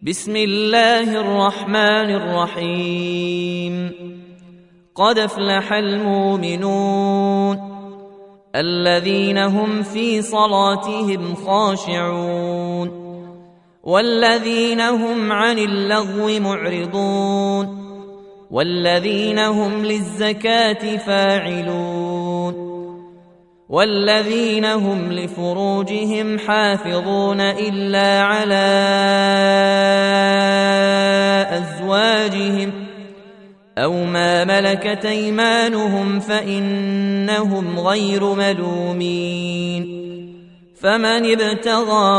بسم الله الرحمن الرحيم. قد افلح المؤمنون الذين هم في صلاتهم خاشعون والذين هم عن اللغو معرضون والذين هم للزكاة فاعلون والذين هم لفروجهم حافظون إلا على أزواجهم أو ما ملكت أيمانهم فإنهم غير ملومين. فمن ابتغى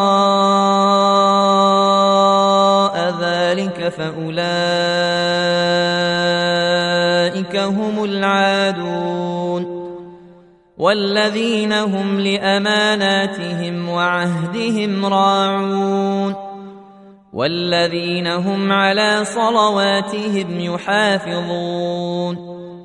وراء ذلك فأولئك هم العادون والذين هم لأماناتهم وعهدهم راعون والذين هم على صلواتهم يحافظون.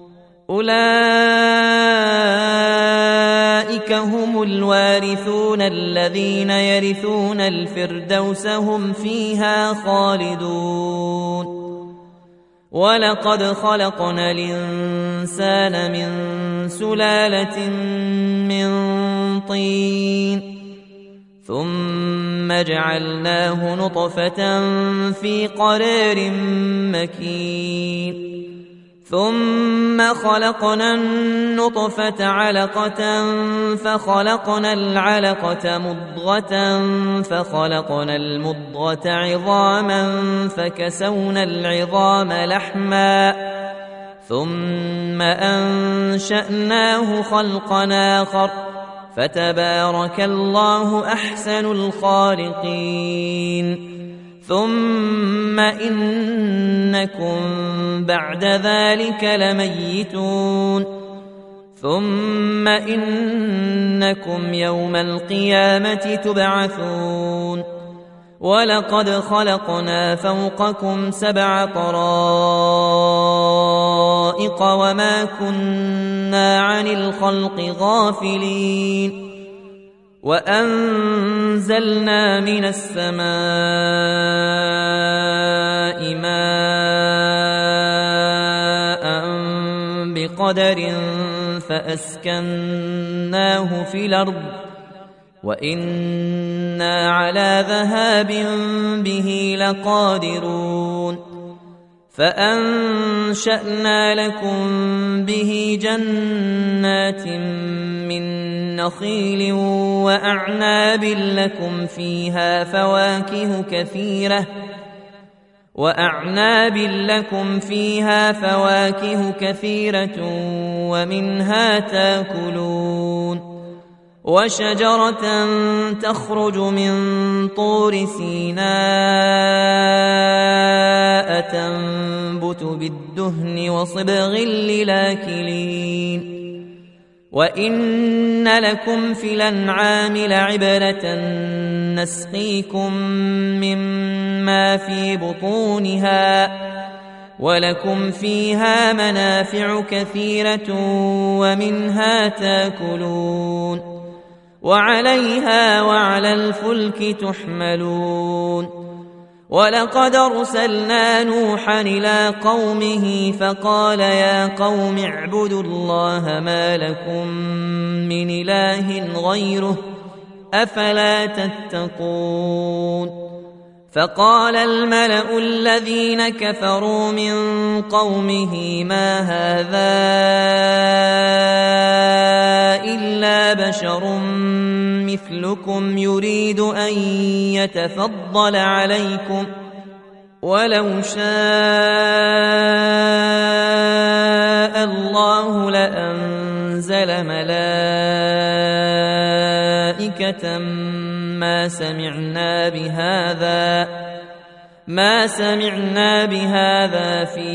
أولئك هم الوارثون الذين يرثون الفردوس هم فيها خالدون. ولقد خلقنا الإنسان من سلالة من طين ثم جعلناه نطفة في قرار مكين ثم خلقنا النطفة علقة فخلقنا العلقة مضغة فخلقنا المضغة عظاما فكسونا العظام لحما ثم أنشأناه خلقا آخر فتبارك الله أحسن الخالقين. ثم إنكم بعد ذلك لميتون ثم إنكم يوم القيامة تبعثون. ولقد خلقنا فوقكم 7 طرائق وما كنا عن الخلق غافلين. وأنزلنا من السماء ماء بقدر فأسكناه في الأرض وإنا على ذهاب به لقادرون. فأنشأنا لكم به جنات من نخيل وأعناب لكم فيها فواكه كثيرة ومنها تاكلون. وشجرة تخرج من طور سيناء تنبت بالدهن وصبغ للآكلين. وإن لكم في الأنعام لعبرة نسقيكم مما في بطونها ولكم فيها منافع كثيرة ومنها تاكلون وعليها وعلى الفلك تحملون. ولقد أرسلنا نوحا إلى قومه فقال يا قوم اعبدوا الله ما لكم من إله غيره أفلا تتقون. فقال الملأ الذين كفروا من قومه ما هذا إلا بشر مثلكم يريد أن يتفضل عليكم ولو شاء الله لأنزل ملائكة ما سمعنا بهذا في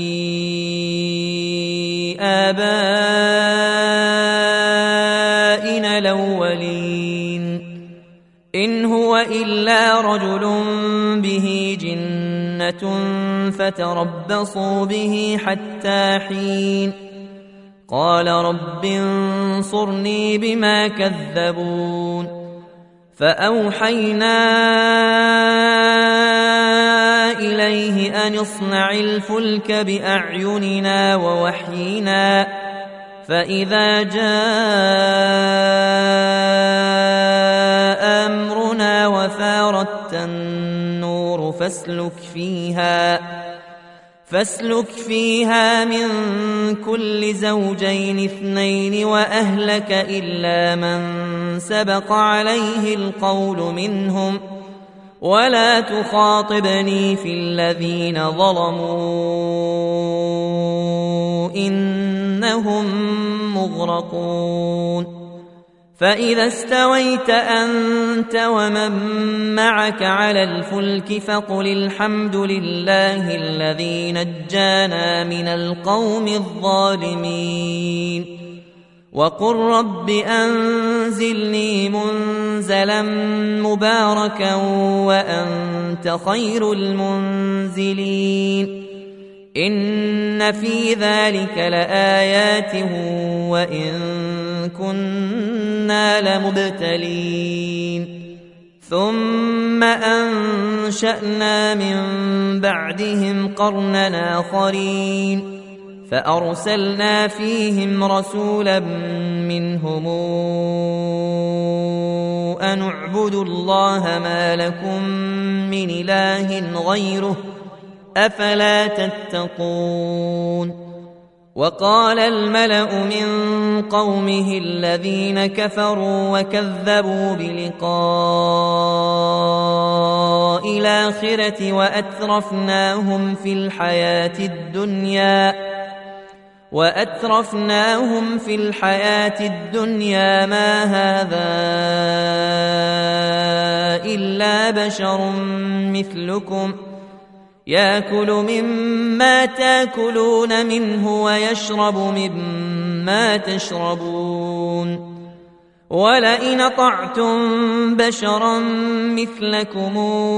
آبائنا الأولين إن هو إلا رجل به جنة فتربصوا به حتى حين. قال رب انصرني بما كذبون. فأوحينا أن اصنع الفلك بأعيننا ووحينا فإذا جاء أمرنا وفارت النور فاسلك فيها من كل زوجين 2 وأهلك إلا من سبق عليه القول منهم ولا تخاطبني في الذين ظلموا إنهم مغرقون فإذا استويت أنت ومن معك على الفلك فقل الحمد لله الذي نجانا من القوم الظالمين وقل رب أنزلني منزلا مباركا وأنت خير المنزلين إن في ذلك لآيات وإن كنا لمبتلين ثم أنشأنا من بعدهم قرنا آخرين فأرسلنا فيهم رسولا منهم أن اعبدوا الله ما لكم من إله غيره أفلا تتقون وقال الملأ من قومه الذين كفروا وكذبوا بلقاء الآخرة وأترفناهم في الحياة الدنيا ما هذا إلا بشر مثلكم يأكل مما تأكلون منه ويشرب مما تشربون ولئن أطعتم بشرا مثلكم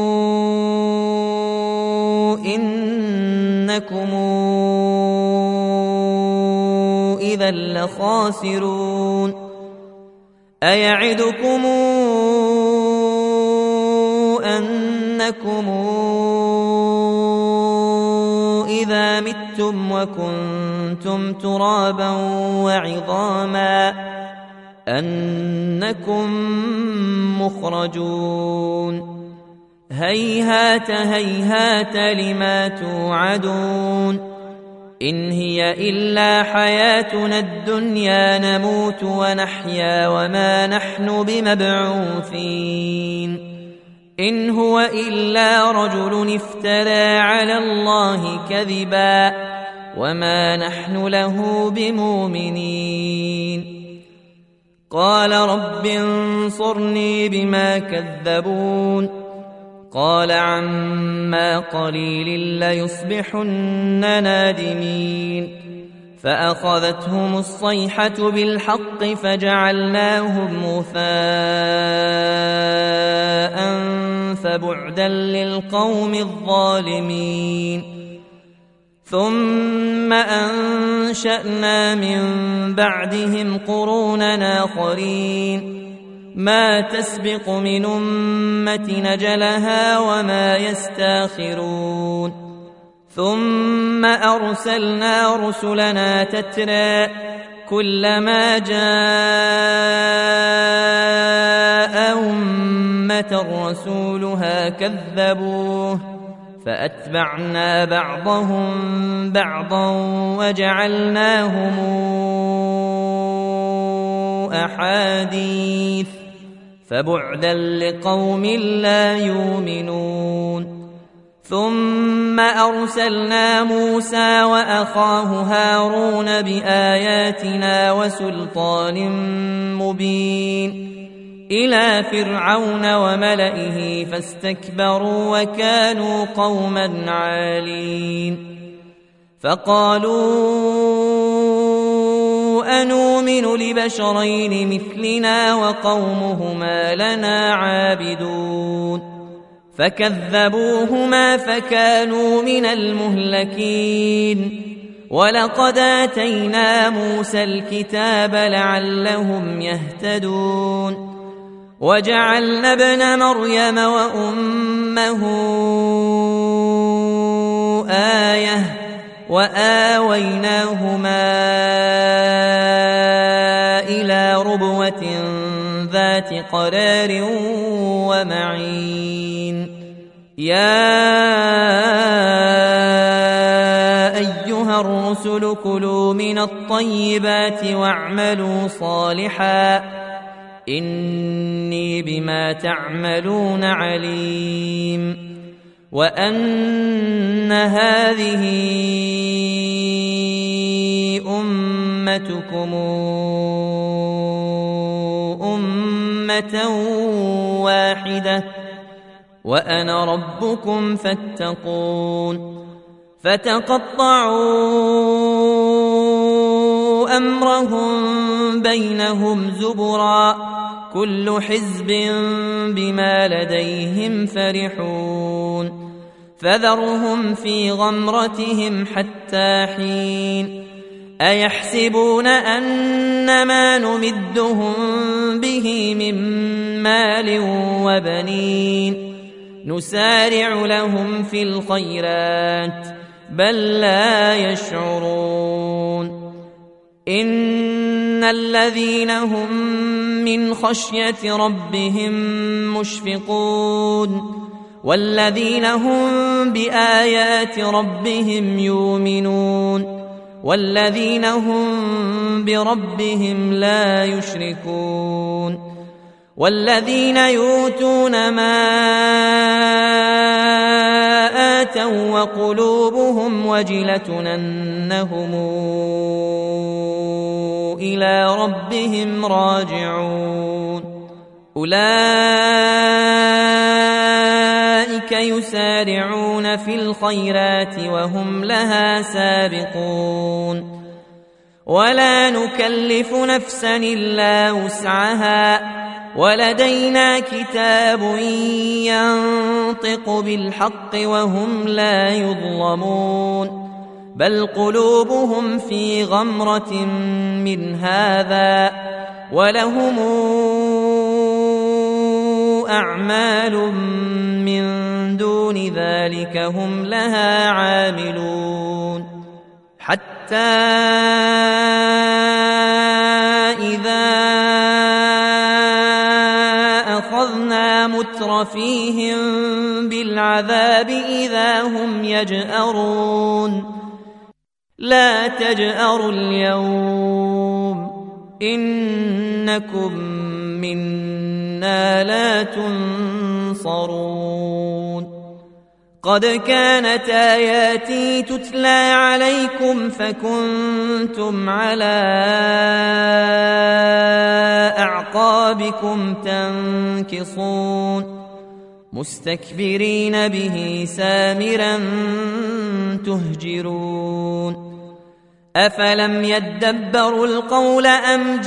إنكم إذا لخاسرون أيعدكم أنكم إذا متم وكنتم ترابا وعظاما أنكم مخرجون هيهات هيهات لما توعدون إن هي إلا حياتنا الدنيا نموت ونحيا وما نحن بمبعوثين إن هو إلا رجل افترى على الله كذبا وما نحن له بمؤمنين قال رب انصرني بما كذبون قال عما قليل ليصبحن نادمين فأخذتهم الصيحة بالحق فجعلناهم غثاء فبعدا للقوم الظالمين ثم أنشأنا من بعدهم قرونا آخرين ما تسبق من أمة نجلها وما يستاخرون ثم أرسلنا رسلنا تترى كلما جاء أمة رسولها كذبوه فأتبعنا بعضهم بعضا وجعلناهم أحاديث فبعدا لقوم لا يؤمنون ثم أرسلنا موسى وأخاه هارون بآياتنا وسلطان مبين إلى فرعون وملئه فاستكبروا وكانوا قوما عالين فقالوا أنؤمن لبشرين مثلنا وقومهما لنا عابدون فكذبوهما فكانوا من المهلكين ولقد آتينا موسى الكتاب لعلهم يهتدون وجعلنا ابن مريم وأمه وآويناهما إلى ربوة ذات قرار ومعين يا أيها الرسل كلوا من الطيبات واعملوا صالحا إني بما تعملون عليم وأن هذه أمتكم أمة واحدة وأنا ربكم فاتقون فتقطعوا أمرهم بينهم زبرا كل حزب بما لديهم فرحون فذرهم في غمرتهم حتى حين أيحسبون أن ما نمدهم به من مال وبنين نسارع لهم في الخيرات بل لا يشعرون إن الذين هم من خشية ربهم مشفقون والذين هم بآيات ربهم يؤمنون والذين هم بربهم لا يشركون والذين يؤتون ما آتوا وقلوبهم وجلة أنهم إلى ربهم راجعون أولئك يسارعون في الخيرات وهم لها سابقون ولا نكلف نفسا إلا وسعها ولدينا كتاب ينطق بالحق وهم لا يظلمون بل قلوبهم في غمرة من هذا ولهم أعمال من دون ذلك هم لها عاملون حتى إذا أخذنا مترفيهم بالعذاب إذا هم يجأرون لا تجأروا اليوم إنكم منا لا تنصرون قد كانت آياتي تتلى عليكم فكنتم على أعقابكم تنكصون مستكبرين به سامرا تهجرون أفلم يدبروا القول أم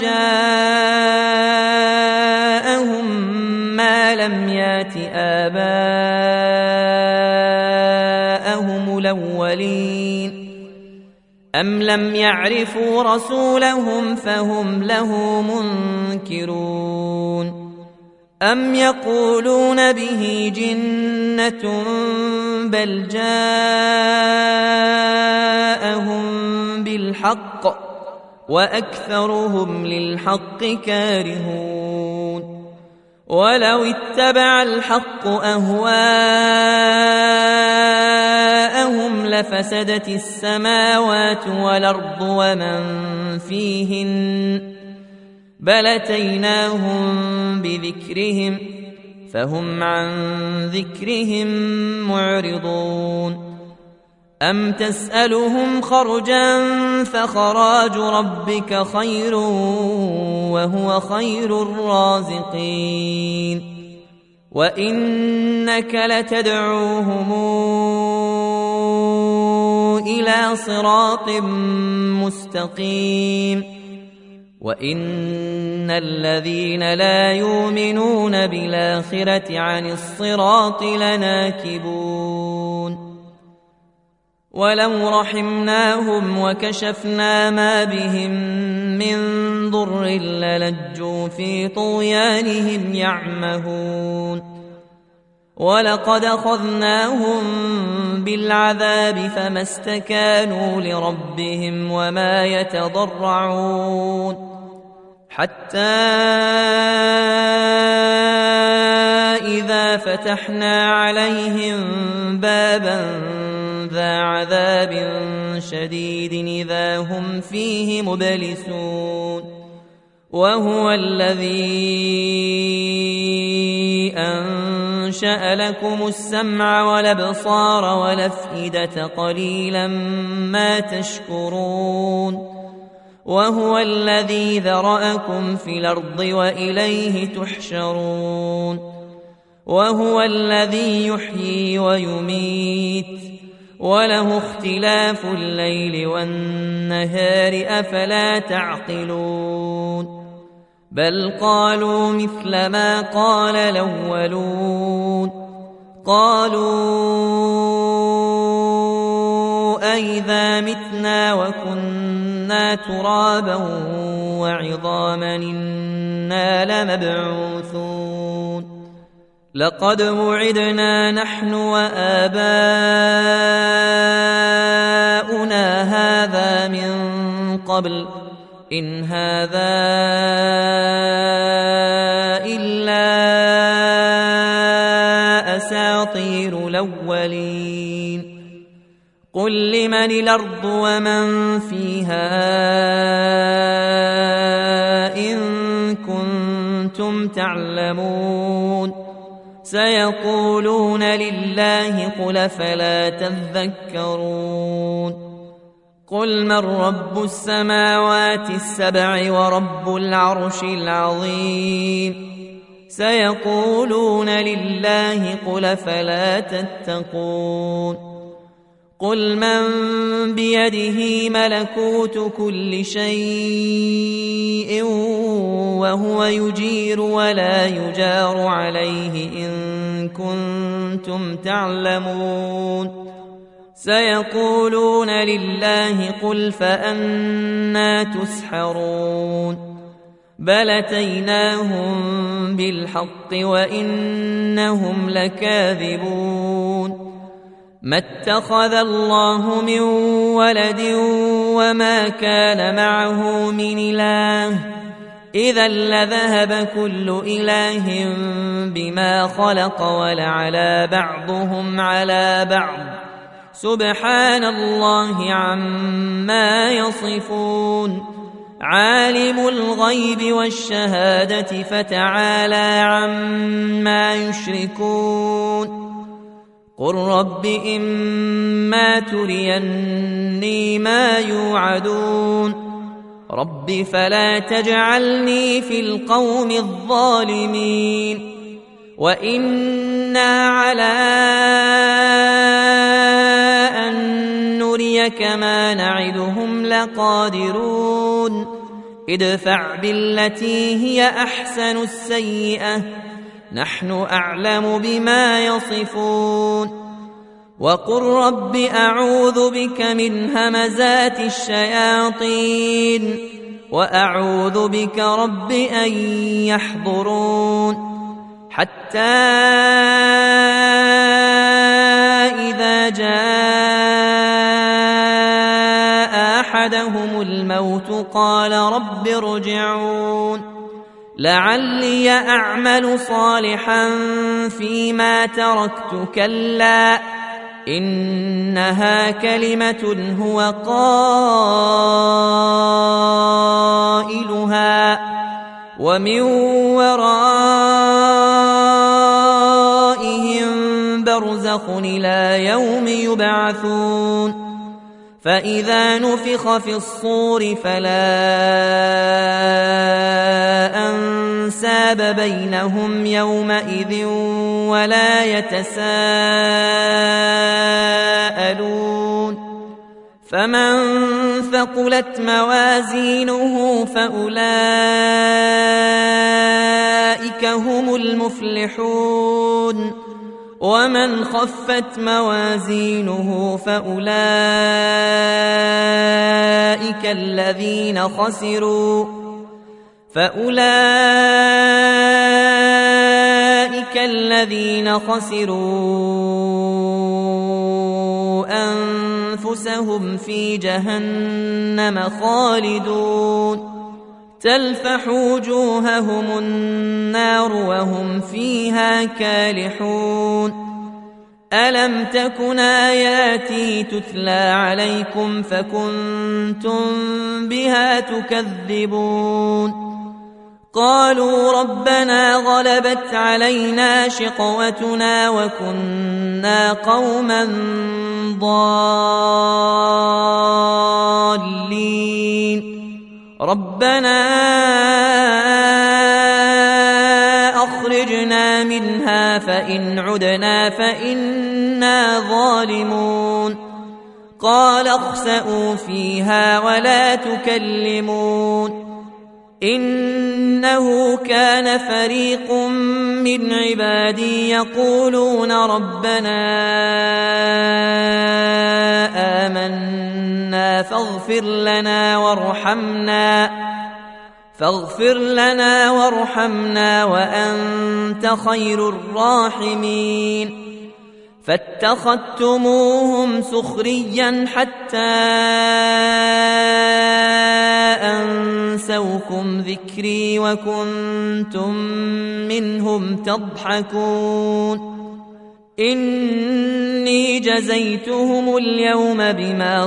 جاءهم ما لم يات آباءهم الأولين أم لم يعرفوا رسولهم فهم له منكرون أم يقولون به جنة بل جاءهم بالحق وأكثرهم للحق كارهون ولو اتبع الحق أهواءهم لفسدت السماوات والأرض ومن فيهن بل أتيناهم بذكرهم فهم عن ذكرهم معرضون أم تسألهم خرجا فخراج ربك خير وهو خير الرازقين وإنك لتدعوهم إلى صراط مستقيم وإن الذين لا يؤمنون بالآخرة عن الصراط لناكبون ولو رحمناهم وكشفنا ما بهم من ضر للجوا في طغيانهم يعمهون ولقد أخذناهم بالعذاب فما استكانوا لربهم وما يتضرعون حتى إذا فتحنا عليهم بابا ذا عذاب شديد إذا هم فيه مبلسون وهو الذي أنشأ لكم السمع والأبصار والأفئدة قليلا ما تشكرون وهو الذي ذرأكم في الأرض وإليه تحشرون وهو الذي يحيي ويميت وله اختلاف الليل والنهار أفلا تعقلون بل قالوا مثل ما قال الأولون قالوا أئذا متنا وكنا ترابا وعظاما إنا لمبعوثون لقد وعدنا نحن وآباؤنا هذا من قبل إن هذا إلا أساطير الأولين قل لمن الأرض ومن فيها إن كنتم تعلمون سيقولون لله قل فلا تذكرون قل من رب السماوات السبع ورب العرش العظيم سيقولون لله قل فلا تتقون قل من بيده ملكوت كل شيء وهو يجير ولا يجار عليه إن كنتم تعلمون سيقولون لله قل فأنى تسحرون بل أتيناهم بالحق وإنهم لكاذبون ما اتخذ الله من ولد وما كان معه من إله إذا لذهب كل إله بما خلق ولعلى بعضهم على بعض سبحان الله عما يصفون عالم الغيب والشهادة فتعالى عما يشركون قل رب إما تريني ما يوعدون رب فلا تجعلني في القوم الظالمين وإنا على أن نريك ما نعدهم لقادرون ادفع بالتي هي أحسن السيئة نحن أعلم بما يصفون وقل رب أعوذ بك من همزات الشياطين وأعوذ بك رب أن يحضرون حتى إذا جاء أحدهم الموت قال رب ارجعون لعلي أعمل صالحا فيما تركت كلا إنها كلمة هو قائلها ومن ورائهم برزخ إلى يوم يبعثون فإذا نفخ في الصور فلا أنساب بينهم يومئذ ولا يتساءلون فمن ثقلت موازينه فأولئك هم المفلحون ومن خفت موازينه فأولئك أولئك الذين خسروا أنفسهم في جهنم خالدون تلفح وجوههم النار وهم فيها كالحون ألم تكن آياتي تتلى عليكم فكنتم بها تكذبون قالوا ربنا غلبت علينا شقوتنا وكنا قوما ضالين ربنا أخرجنا منها فإن عدنا فإنا ظالمون قال اخسئوا فيها ولا تكلمون إنه كان فريق من عبادي يقولون ربنا آمنا فاغفر لنا وارحمنا وأنت خير الراحمين فاتخذتموهم سخريا حتى أنسوكم ذكري وكنتم منهم تضحكون إني جزيتهم اليوم بما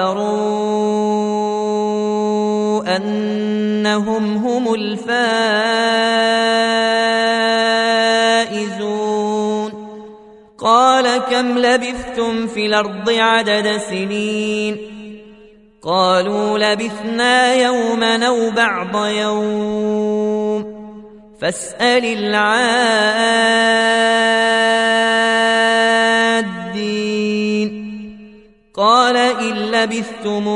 صبروا أنهم هم الفائزون قال كم لبثتم في الأرض عدد سنين قالوا لبثنا يوما أو بعض يوم فاسأل العادين قال إن لبثتم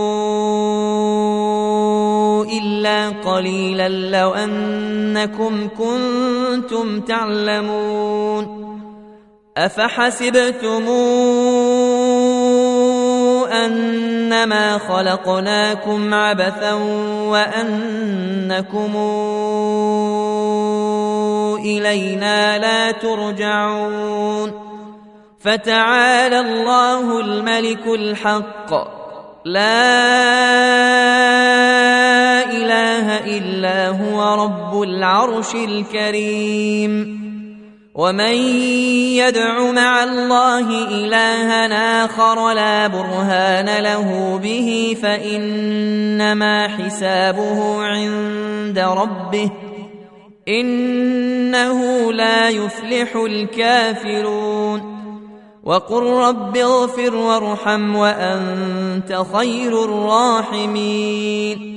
إلا قليلا لو أنكم كنتم تعلمون أفحسبتم أنما خلقناكم عبثا وأنكم إلينا لا ترجعون فتعالى الله الملك الحق لا إله إلا هو رب العرش الكريم ومن يدع مع الله إلها آخر لا برهان له به فإنما حسابه عند ربه إنه لا يفلح الكافرون وقل رب اغفر وارحم وأنت خير الراحمين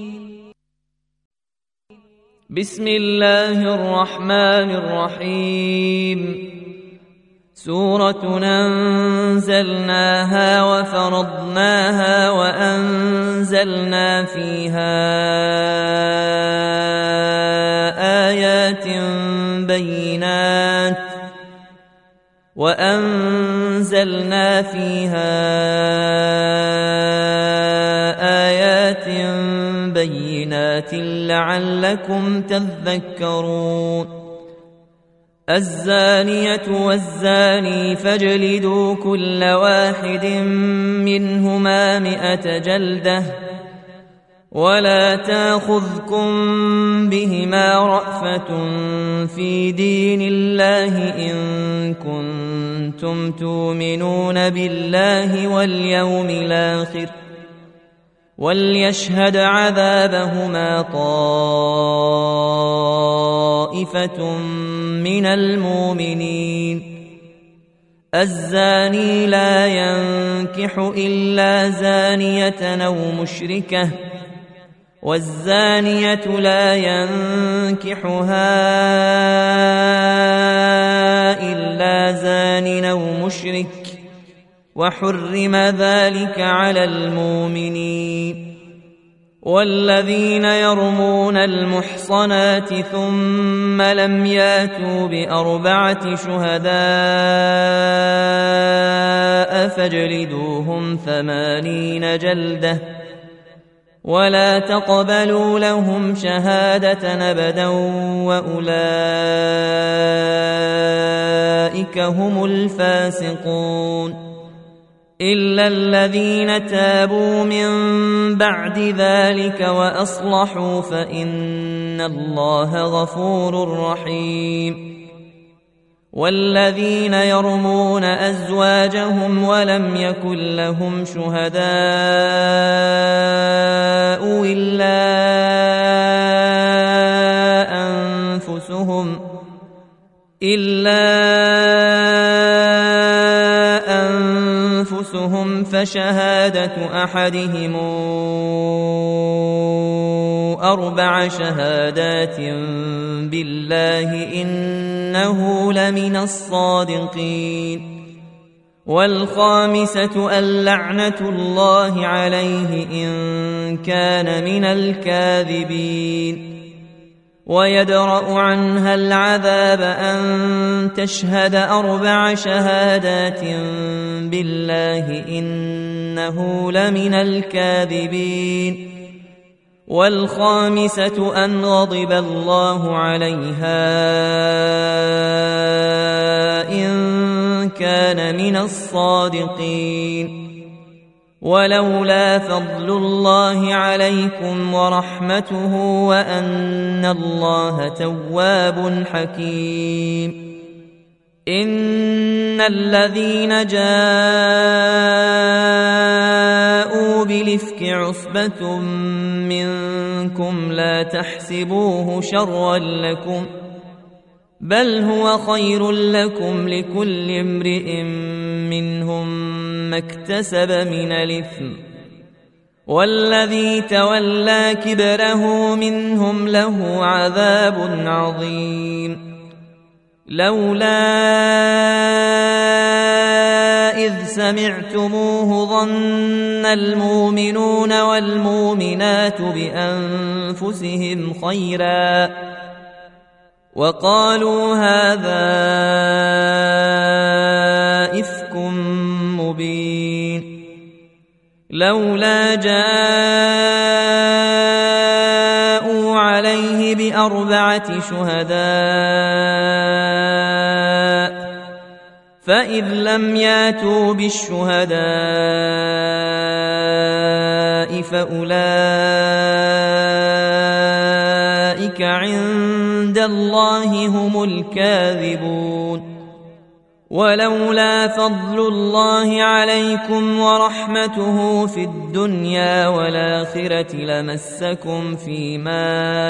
بسم الله الرحمن الرحيم سورة أنزلناها وفرضناها وأنزلنا فيها آيات بينات لعلكم تذكرون الزانية والزاني فاجلدوا كل واحد منهما 100 جلدة ولا تأخذكم بهما رأفة في دين الله إن كنتم تؤمنون بالله واليوم الآخر وليشهد عذابهما طائفة من المؤمنين الزاني لا ينكح إلا زانية أو مشركة والزانية لا ينكحها إلا زان أو مشرك وحرم ذلك على المؤمنين والذين يرمون المحصنات ثم لم ياتوا ب4 شهداء فاجلدوهم 80 جلدة ولا تقبلوا لهم شهادة أبدا وأولئك هم الفاسقون إلا الذين تابوا من بعد ذلك وأصلحوا فإن الله غفور رحيم والذين يرمون أزواجهم ولم يكن لهم شهداء إلا أنفسهم فشهادة أحدهم 4 شهادات بالله إنه لمن الصادقين والخامسة اللعنة الله عليه إن كان من الكاذبين ويدرأ عنها العذاب أن تشهد 4 شهادات بالله إنه لمن الكاذبين والخامسة أن غضب الله عليها إن كان من الصادقين ولولا فضل الله عليكم ورحمته وأن الله تواب حكيم إن الذين جاءوا بالإفك عصبة منكم لا تحسبوه شرا لكم بل هو خير لكم لكل امرئ منهم ما اكتسب من الإثم والذي تولى كبره منهم له عذاب عظيم لولا إذ سمعتموه ظن المؤمنون والمؤمنات بأنفسهم خيرا وقالوا هذا إفك مبين لولا جاءوا عليه ب4 شهداء فإذ لم ياتوا بالشهداء فأولئك عند الله هم الكاذبون ولولا فضل الله عليكم ورحمته في الدنيا والآخرة لمسكم فيما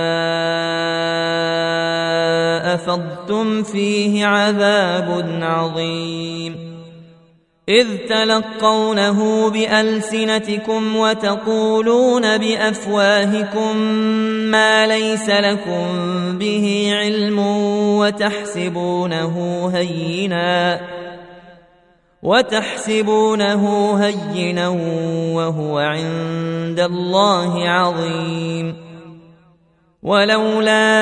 أفضتم فيه عذاب عظيم إذ تلقونه بألسنتكم وتقولون بأفواهكم ما ليس لكم به علم وتحسبونه هينا وهو عند الله عظيم ولولا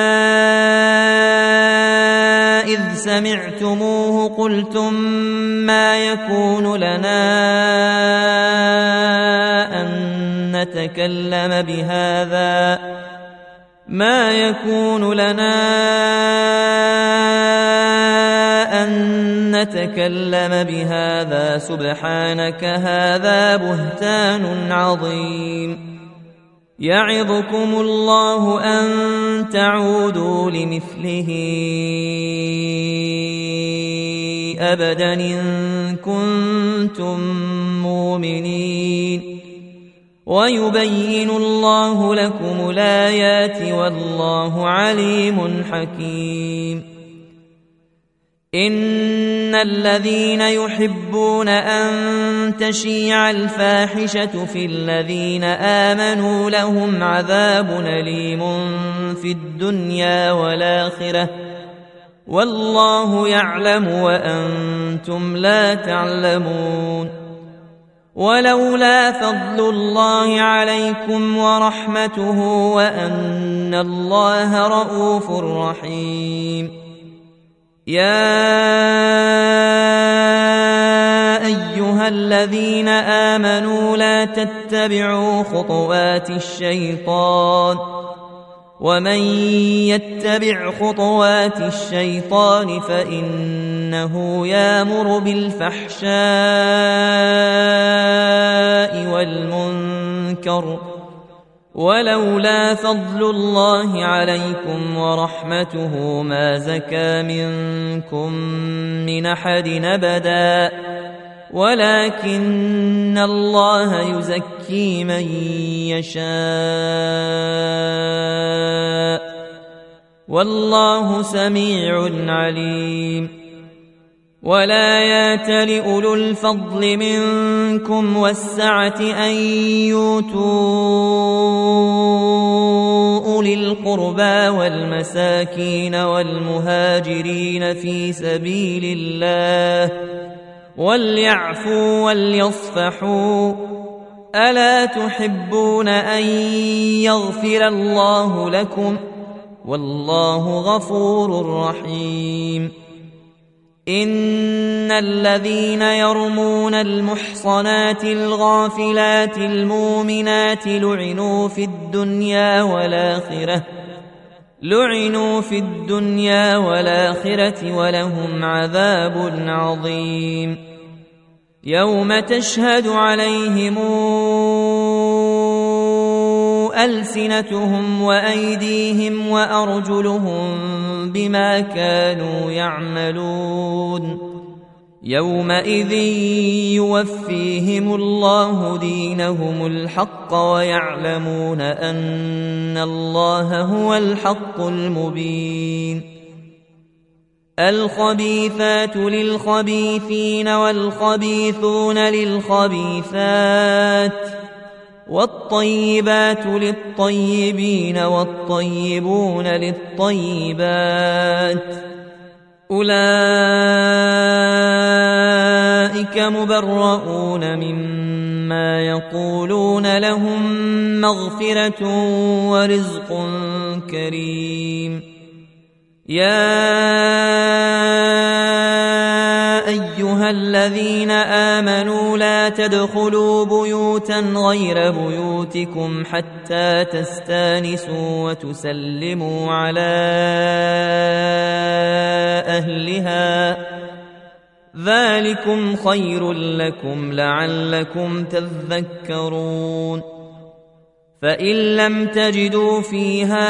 إذ سمعتموه قلتم ما يكون لنا أن نتكلم بهذا سبحانك هذا بهتان عظيم يعظكم الله أن تعودوا لمثله أبدا إن كنتم مؤمنين ويبين الله لكم الآيات والله عليم حكيم إن الذين يحبون أن تشيع الفاحشة في الذين آمنوا لهم عذاب أليم في الدنيا والآخرة والله يعلم وأنتم لا تعلمون ولولا فضل الله عليكم ورحمته وأن الله رؤوف رحيم يا أيها أيها الذين آمنوا لا تتبعوا خطوات الشيطان ومن يتبع خطوات الشيطان فإنه يأمر بالفحشاء والمنكر ولولا فضل الله عليكم ورحمته ما زكى منكم من أحد أبدا ولكن الله يزكي من يشاء والله سميع عليم ولا يأتل أولو الفضل منكم والسعة أن يؤتوا أولي القربى والمساكين والمهاجرين في سبيل الله وليعفوا وليصفحوا ألا تحبون أن يغفر الله لكم والله غفور رحيم إن الذين يرمون المحصنات الغافلات المؤمنات لعنوا في الدنيا والآخرة ولهم عذاب عظيم يوم تشهد عليهم ألسنتهم وأيديهم وأرجلهم بما كانوا يعملون يومئذ يوفيهم الله دينهم الحق ويعلمون أن الله هو الحق المبين الخبيثات للخبيثين والخبيثون للخبيثات والطيبات للطيبين والطيبون للطيبات أولئك مبرؤون مما يقولون لهم مغفرة ورزق كريم يا أيها الذين آمنوا لا تدخلوا بيوتا غير بيوتكم حتى تستانسوا وتسلموا على أهلها ذلكم خير لكم لعلكم تذكرون فإن لم تجدوا فيها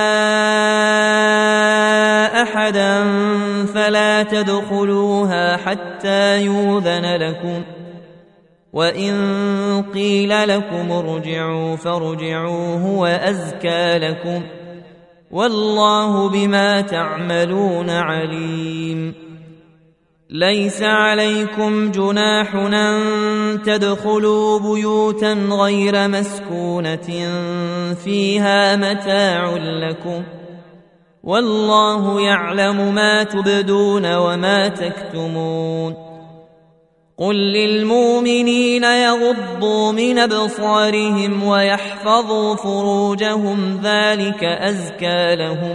أحدا فلا تدخلوها حتى يؤذن لكم وإن قيل لكم ارجعوا فارجعوا هو أزكى لكم والله بما تعملون عليم ليس عليكم جناح أن تدخلوا بيوتا غير مسكونة فيها متاع لكم والله يعلم ما تبدون وما تكتمون قل للمؤمنين يغضوا من أبصارهم ويحفظوا فروجهم ذلك أزكى لهم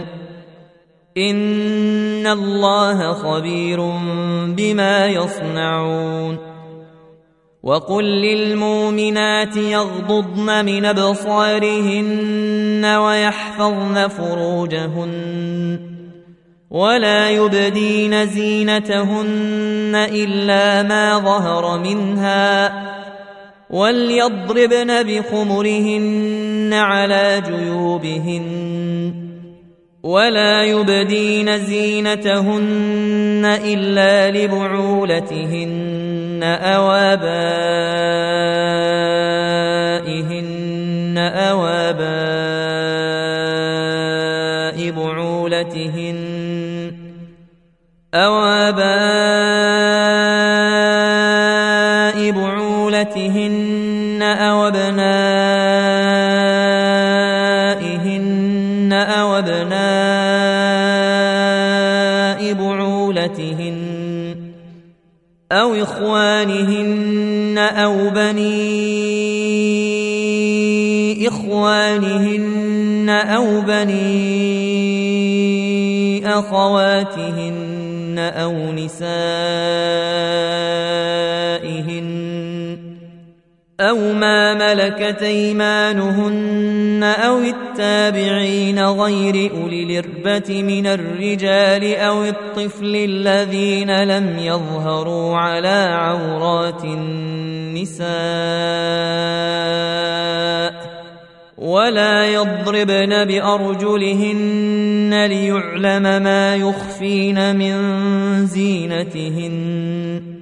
إن الله خبير بما يصنعون وقل للمؤمنات يغضضن من أبصارهن ويحفظن فروجهن ولا يبدين زينتهن إلا ما ظهر منها وليضربن بخمرهن على جيوبهن ولا يبدين زينتهن إلا لبعولتهن أو آبائهن أو آباء بعولتهن أو أبنائهن أو أبناء بعولتهن أو إخوانهن أو بني إخوانهن أو بني أخواتهن أو نسائهن زينتهن أو ما ملكت أيمانهن أو التابعين غير أولي الإربة من الرجال أو الطفل الذين لم يظهروا على عورات النساء ولا يضربن بأرجلهن ليعلم ما يخفين من زينتهن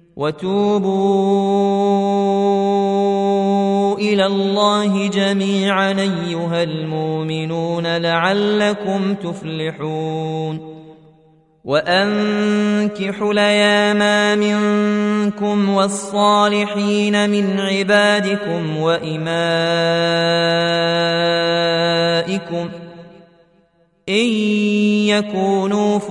وتوبوا إلى الله جميعا أيها المؤمنون لعلكم تفلحون وأنكحوا الأيام منكم والصالحين من عبادكم وإمائكم إن يكونوا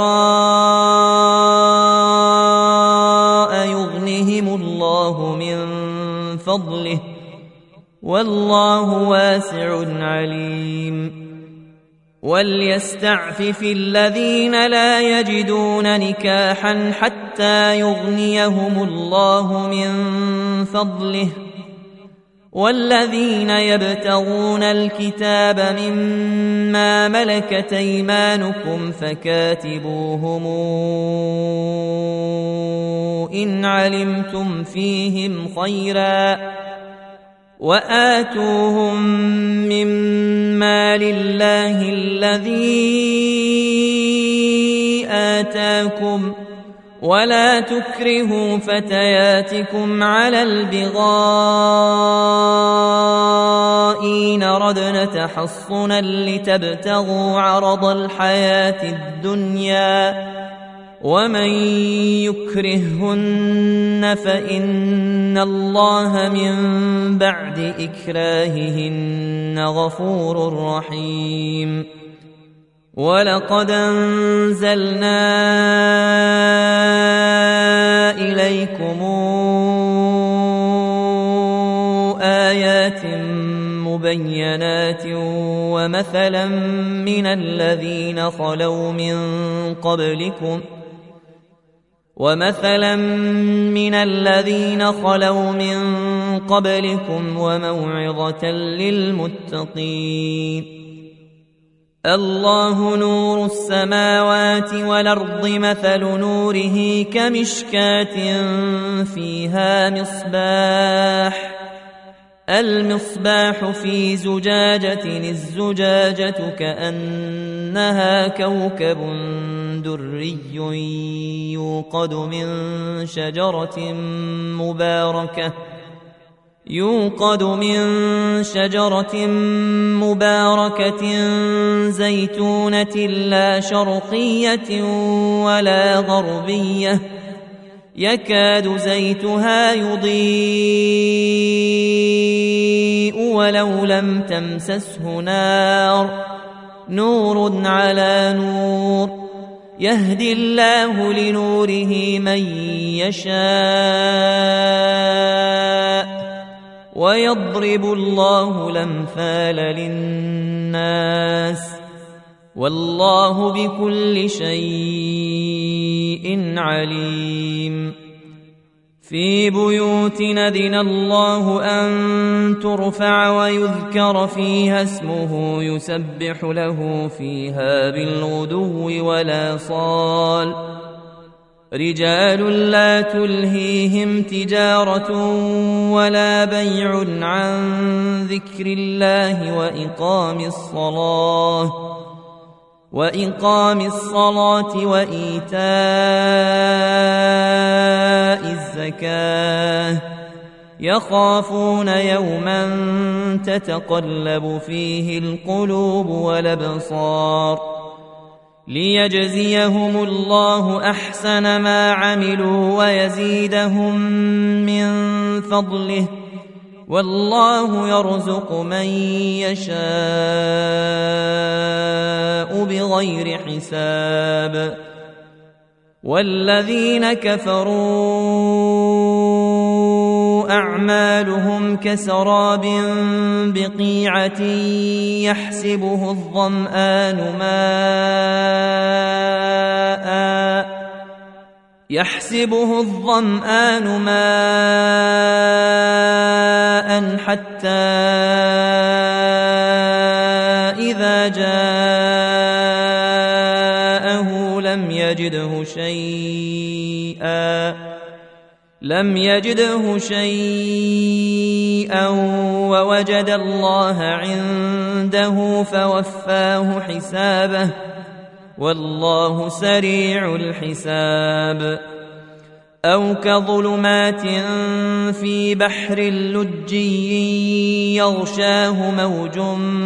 فقراء يغنهم الله من فضله والله واسع عليم وليستعفف الذين لا يجدون نكاحا حتى يغنيهم الله من فضله والذين يبتغون الكتاب مما ملكت أيمانكم فكاتبوهم إن علمتم فيهم خيرا وآتوهم مما لله الذي آتاكم ولا تكرهوا فتياتكم على البغاء إن ردن تحصنا لتبتغوا عرض الحياة الدنيا ومن يكرههن فإن الله من بعد إكراههن غفور رحيم ولقد أنزلنا إليكم آيات مبينات ومثلا من الذين خلوا من قبلكم وموعظة للمتقين الله نور السماوات والأرض مثل نوره كمشكاة فيها المصباح في زجاجة الزجاجة كأنها كوكب دري يوقد من شجرة مباركة زيتونة لا شرقية ولا غربية يكاد زيتها يضيء ولو لم تمسسه نور على نور يهدي الله لنوره من يشاء ويضرب الله الأمثال للناس والله بكل شيء عليم في بيوت أذن الله أن ترفع ويذكر فيها اسمه يسبح له فيها بالغدو والآصال رجال لا تلهيهم تجارة ولا بيع عن ذكر الله وإقام الصلاة وإيتاء الزكاة يخافون يوما تتقلب فيه القلوب والأبصار ليجزيهم الله أحسن ما عملوا ويزيدهم من فضله والله يرزق من يشاء بغير حساب والذين كفروا أعمالهم كسراب بقيعة يحسبه الظمآن ماء يحسبه الظمآن ماء حتى إذا جاءه لم يجده شيئا ووجد الله عنده فوفاه حسابه والله سريع الحساب. أو كظلمات في بحر لجي يغشاه موج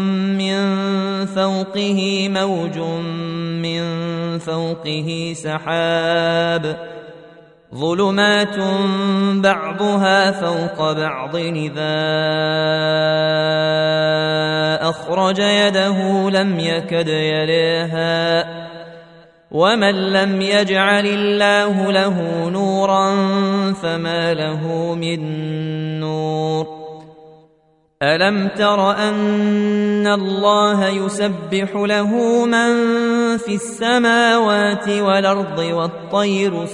من فوقه سحاب ظلمات بعضها فوق بعض إذا أخرج يده لم يكد يريها ومن لم يجعل الله له نورا فما له من نور. ألم تر أن الله يسبح له من في السماوات والأرض والطير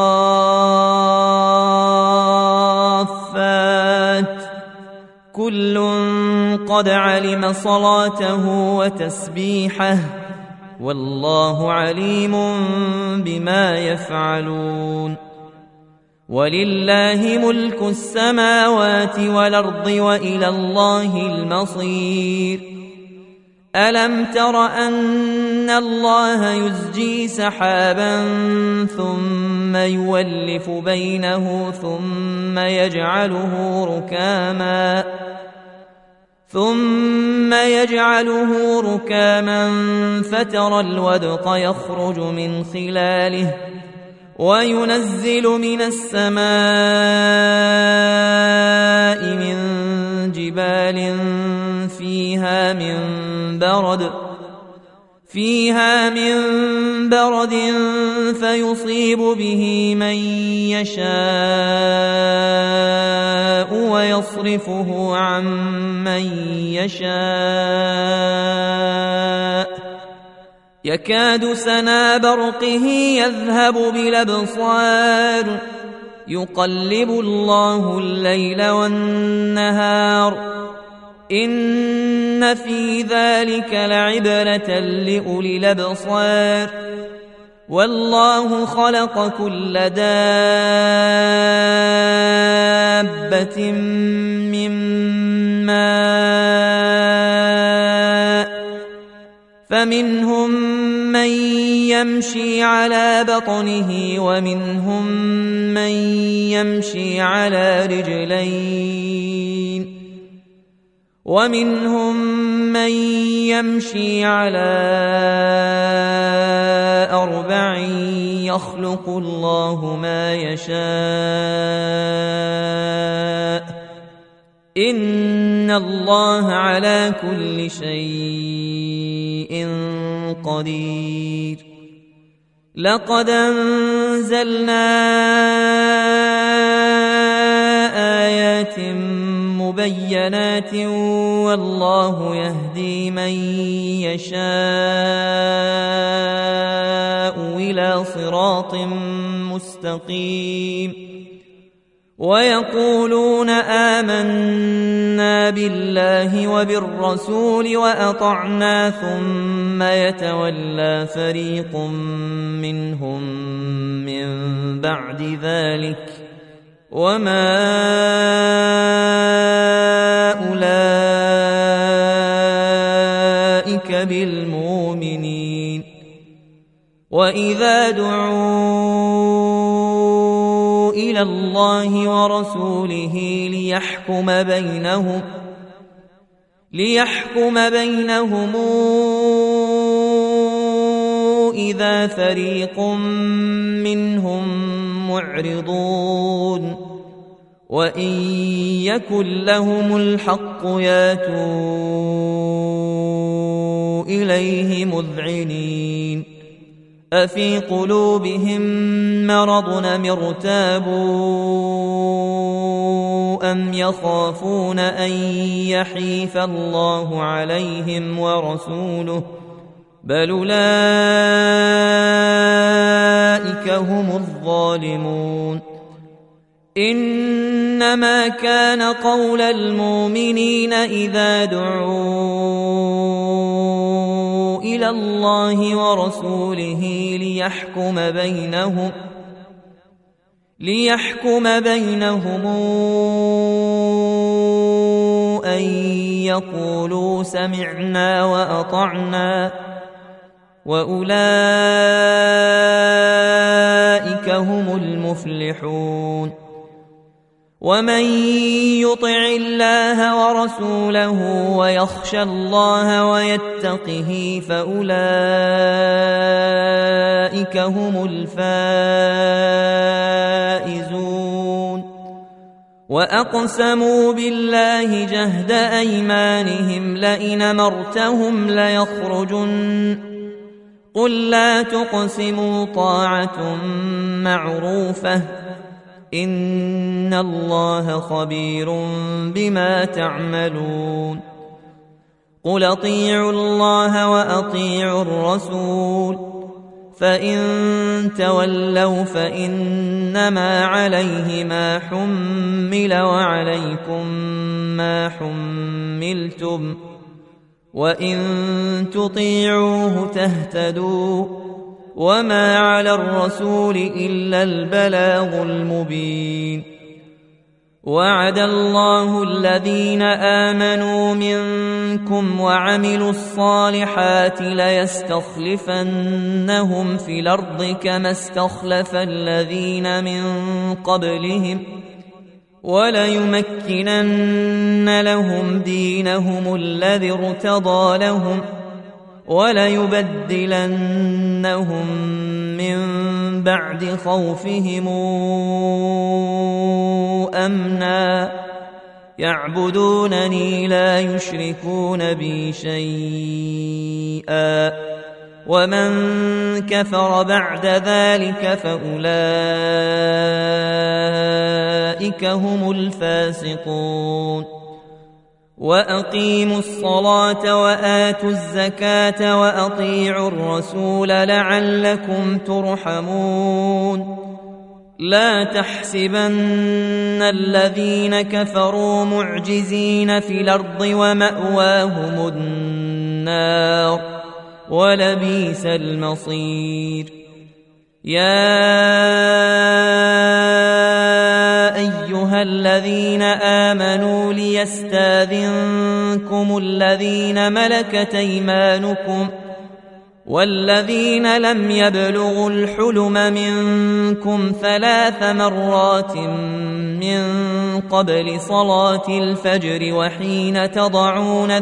صافات كل قد علم صلاته وتسبيحه والله عليم بما يفعلون. ولله ملك السماوات والأرض وإلى الله المصير. ألم تر أن الله يزجي سحابا ثم يولف بينه ثم يجعله ركاما فترى الودق يخرج من خلاله وينزل من السماء من جبال فيها من برد فيصيب به من يشاء ويصرفه عن من يشاء يكاد سنا برقه يذهب بالأبصار يقلب الله الليل والنهار إن في ذلك لعبرة لأولي الأبصار. والله خلق كل دابة من ماء فمنهم من يمشي على بطنه ومنهم من يمشي على رجلين ومنهم من يمشي على 4 يخلق الله ما يشاء إن الله على كل شيء قدير. لقد أنزلنا آيات مبينات والله يهدي من يشاء إلى صراط مستقيم. ويقولون آمنا بالله وبالرسول وأطعنا ثم يتولى فريق منهم من بعد ذلك وما أولئك بالمؤمنين. وإذا دعوا إلى الله ورسوله ليحكم بينهم إذا فريق منهم معرضون وإن يكن لهم الحق ياتوا إليه مذعنين. أفي قلوبهم مرض أم ارتابوا أم يخافون أن يحيف الله عليهم ورسوله بل أولئك هم الظالمون. إنما كان قول المؤمنين إذا دعوا إلى الله ورسوله ليحكم بينهم أن يقولوا سمعنا وأطعنا وأولئك هم المفلحون. ومن يطع الله ورسوله ويخشى الله ويتقه فأولئك هم الفائزون. وأقسموا بالله جهد أيمانهم لئن أمرتهم ليخرجن قل لا تقسموا طاعة معروفة إن الله خبير بما تعملون. قل أطيعوا الله وأطيعوا الرسول فإن تولوا فإنما عليه ما حمل وعليكم ما حملتم وإن تطيعوه تهتدوا وما على الرسول إلا البلاغ المبين. وعد الله الذين آمنوا منكم وعملوا الصالحات ليستخلفنهم في الأرض كما استخلف الذين من قبلهم وليمكنن لهم دينهم الذي ارتضى لهم وليبدلنهم من بعد خوفهم أمنا يعبدونني لا يشركون بي شيئا ومن كفر بعد ذلك فأولئك هم الفاسقون. وأقيموا الصلاة وآتوا الزكاة وأطيعوا الرسول لعلكم ترحمون. لا تحسبن الذين كفروا معجزين في الأرض ومأواهم النار ولبئس المصير. يا أيها الذين آمنوا ليستاذنكم الذين ملكت أيمانكم والذين لم يبلغوا الحلم منكم 3 مرات من قبل صلاة الفجر وحين تضعون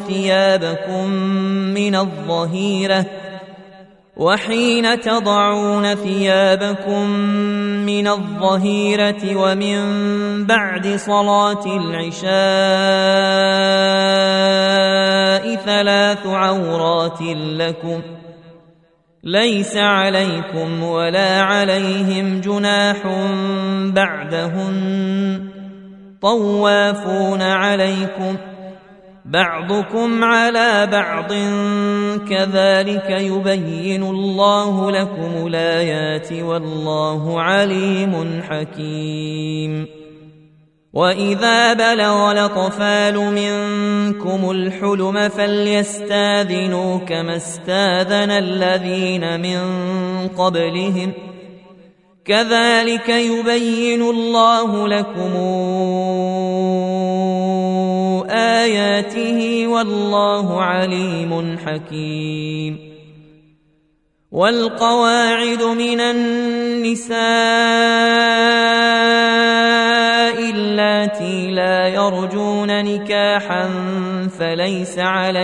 ثيابكم من الظهيرة ومن بعد صلاة العشاء 3 عورات لكم ليس عليكم ولا عليهم جناح بعدهن طوافون عليكم بعضكم على بعض كذلك يبين الله لكم الآيات والله عليم حكيم. وإذا بلغ الأطفال منكم الحلم فليستاذنوا كما استاذن الذين من قبلهم كذلك يبين الله لكم آياته والله عليم حكيم. والقواعد من النساء اللاتي لا يرجون نكاحا فليس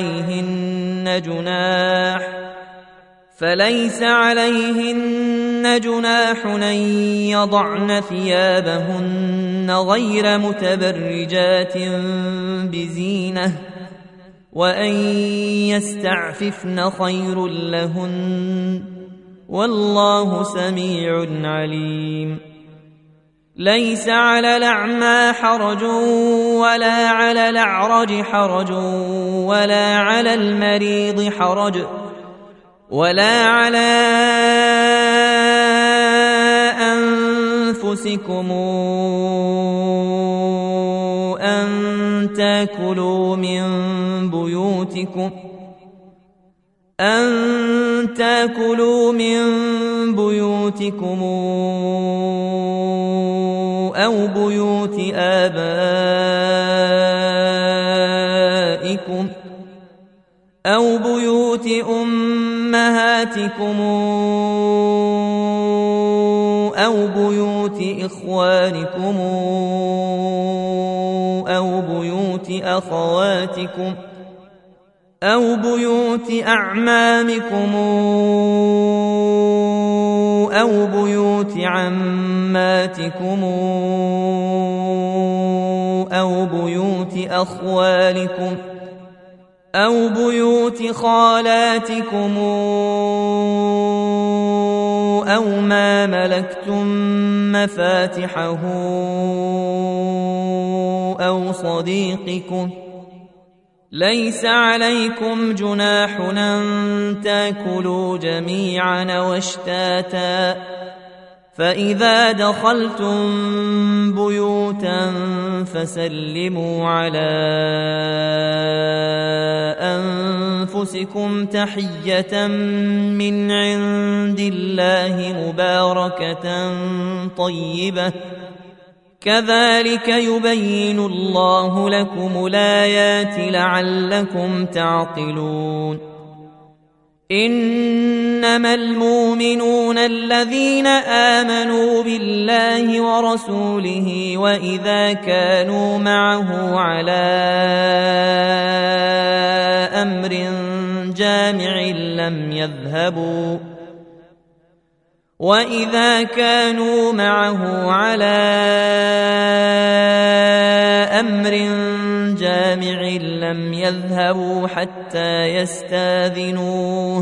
عليهن جناح أن يضعن ثيابهن غير متبرجات بزينة وأن يستعففن خير لهن والله سميع عليم. ليس على الأعمى حرج ولا على الأعرج حرج ولا على المريض حرج ولا على أنفسكم أن تأكلوا من بيوتكم أو بيوت آبائكم أو بيوت أمهاتكم أو بيوت إخوانكم أو بيوت أخواتكم أو بيوت أعمامكم أو بيوت عماتكم أو بيوت أخوالكم أو بيوت خالاتكم أو ما ملكتم مفاتحه أو صديقكم. ليس عليكم جناح أن تأكلوا جميعا واشتاتا، فإذا دخلتم بيوتا فسلموا على أنفسكم تحية من عند الله مباركة طيبة، كذلك يبين الله لكم الآيات لعلكم تعقلون. إنما المؤمنون الذين آمنوا بالله ورسوله وإذا كانوا معه على أمر جامع لم يذهبوا حتى يستاذنوه.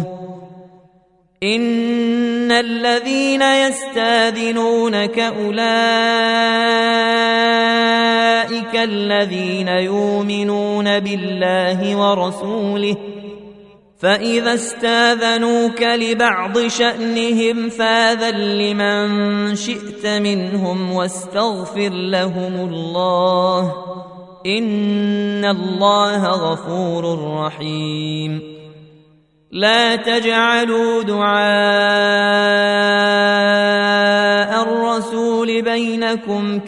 إن الذين يستاذنونك أولئك الذين يؤمنون بالله ورسوله، فإذا استاذنوك لبعض شأنهم فاذن لمن شئت منهم واستغفر لهم الله، إن الله غفور رحيم. لا تجعلوا دعاء الرسول بينكم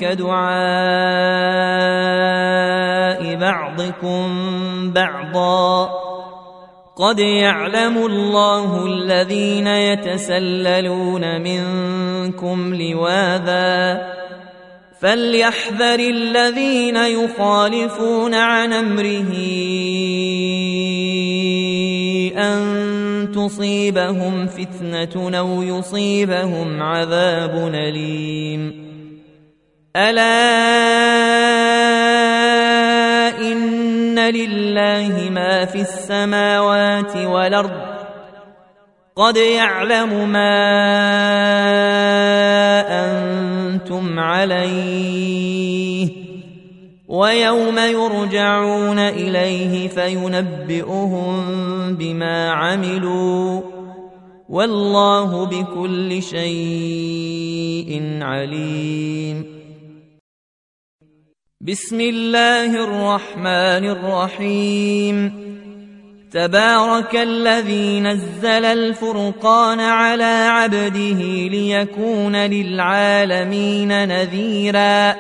كدعاء بعضكم بعضا، قد يعلم الله الذين يتسللون منكم لواذا، فليحذر الذين يخالفون عن أمره أن تصيبهم فتنة أو يصيبهم عذاب أليم. ألا إن لله ما في السماوات والأرض، قد يعلم ما أنتم عليه، ويوم يرجعون إليه فينبئهم بما عملوا، والله بكل شيء عليم. بسم الله الرحمن الرحيم. تبارك الذي نزل الفرقان على عبده ليكون للعالمين نذيرا،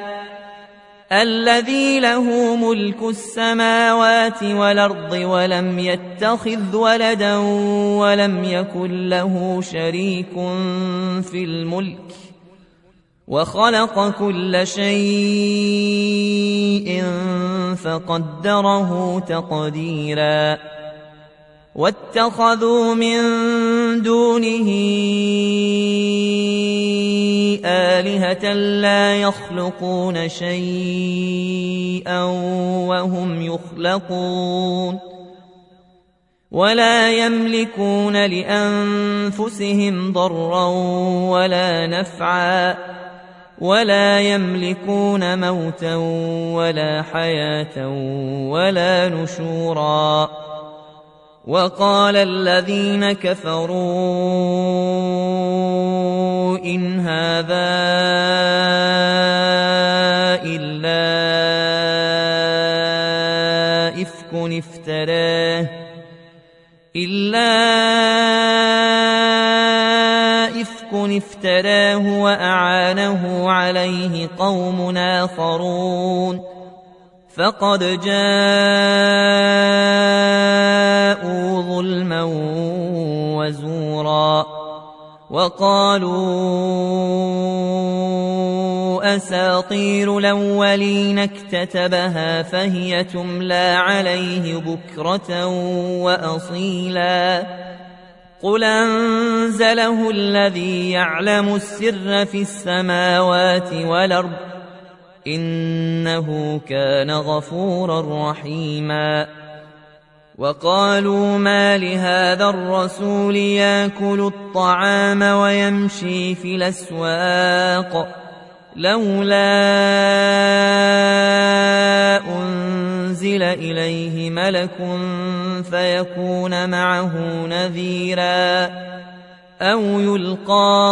الذي له ملك السماوات والأرض ولم يتخذ ولدا ولم يكن له شريك في الملك، وخلق كل شيء فقدره تقديرا. واتخذوا من دونه آلهة لا يخلقون شيئا وهم يخلقون، ولا يملكون لأنفسهم ضرا ولا نفعا، ولا يملكون موتا ولا حياة ولا نشورا. وقال الذين كفروا إن هذا إلا إفك افتراه وأعانه عليه قوم آخرون فقد جاءوا ظلما وزورا وقالوا أساطير الأولين اكتتبها فهي تملى عليه بكرة وأصيلا قل أنزله الذي يعلم السر في السماوات والأرض إنه كان غفورا رحيما وقالوا ما لهذا الرسول يأكل الطعام ويمشي في الأسواق لولا أنزل إليه ملك فيكون معه نذيرا أو يلقى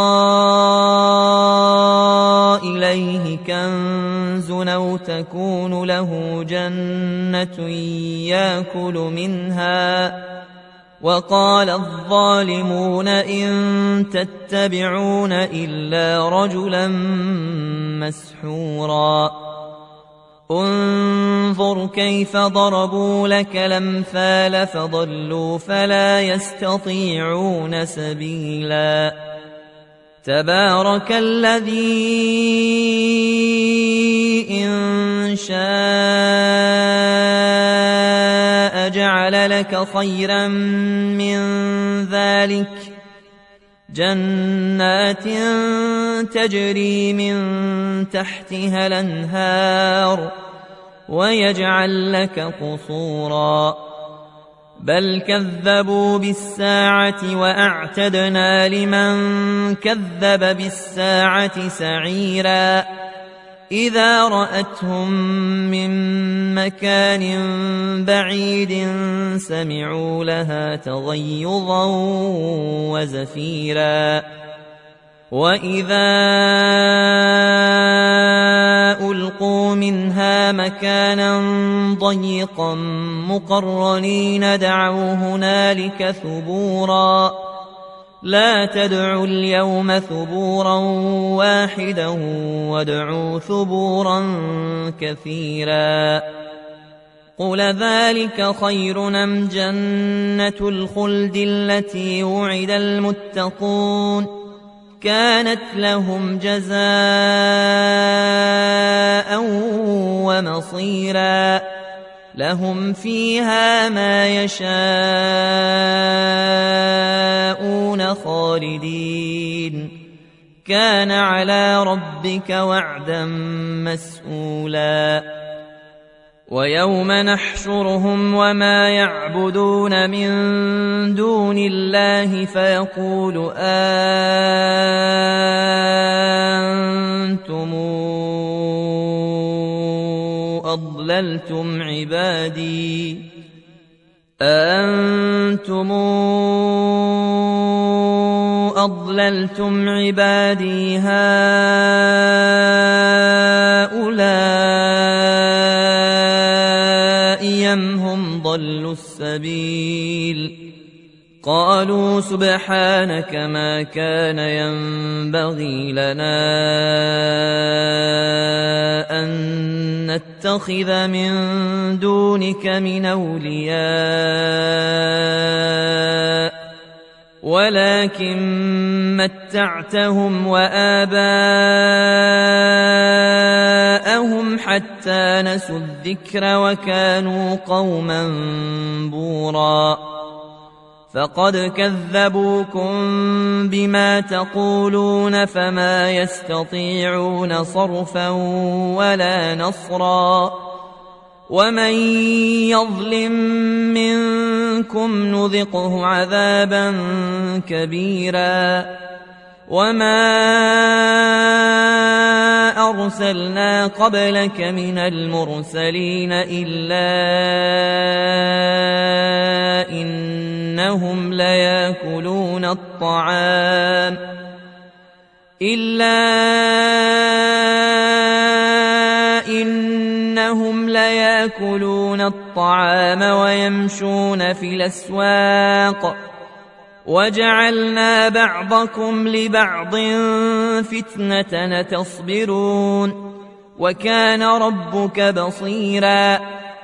إليه كنز أو تكون له جنة يأكل منها وقال الظالمون إن تتبعون إلا رجلا مسحورا انظر كيف ضربوا لك الأمثال فضلوا فلا يستطيعون سبيلا تبارك الذي إن شاء جعل لك خيرا من ذلك جنات تجري من تحتها الأنهار ويجعل لك قصورا بل كذبوا بالساعة وأعتدنا لمن كذب بالساعة سعيرا إذا رأتهم من مكان بعيد سمعوا لها تغيظا وزفيرا وإذا ألقوا منها مكانا ضيقا مقرنين دعوا هنالك ثبورا لا تدعوا اليوم ثبورا واحدا وادعوا ثبورا كثيرا قل ذلك خير أم جنة الخلد التي وعد المتقون كانت لهم جزاء ومصيرا لهم فيها ما يشاءون خالدين كان على ربك وعدا مسئولا ويوم نحشرهم وما يعبدون من دون الله فيقول أنتم أضللتم عبادي هؤلاء أم هم ضلوا السبيل قالوا سبحانك ما كان ينبغي لنا أن نتخذ من دونك من أولياء ولكن متعتهم وآباءهم حتى نسوا الذكر وكانوا قوما بورا فقد كذبوكم بما تقولون فما يستطيعون صرفا ولا نصرا ومن يظلم منكم نذقه عذابا كبيرا وما أرسلنا قبلك من المرسلين إلا إنهم ليأكلون الطعام ويمشون في الأسواق وجعلنا بعضكم لبعض فتنة تصبرون وكان ربك بصيرا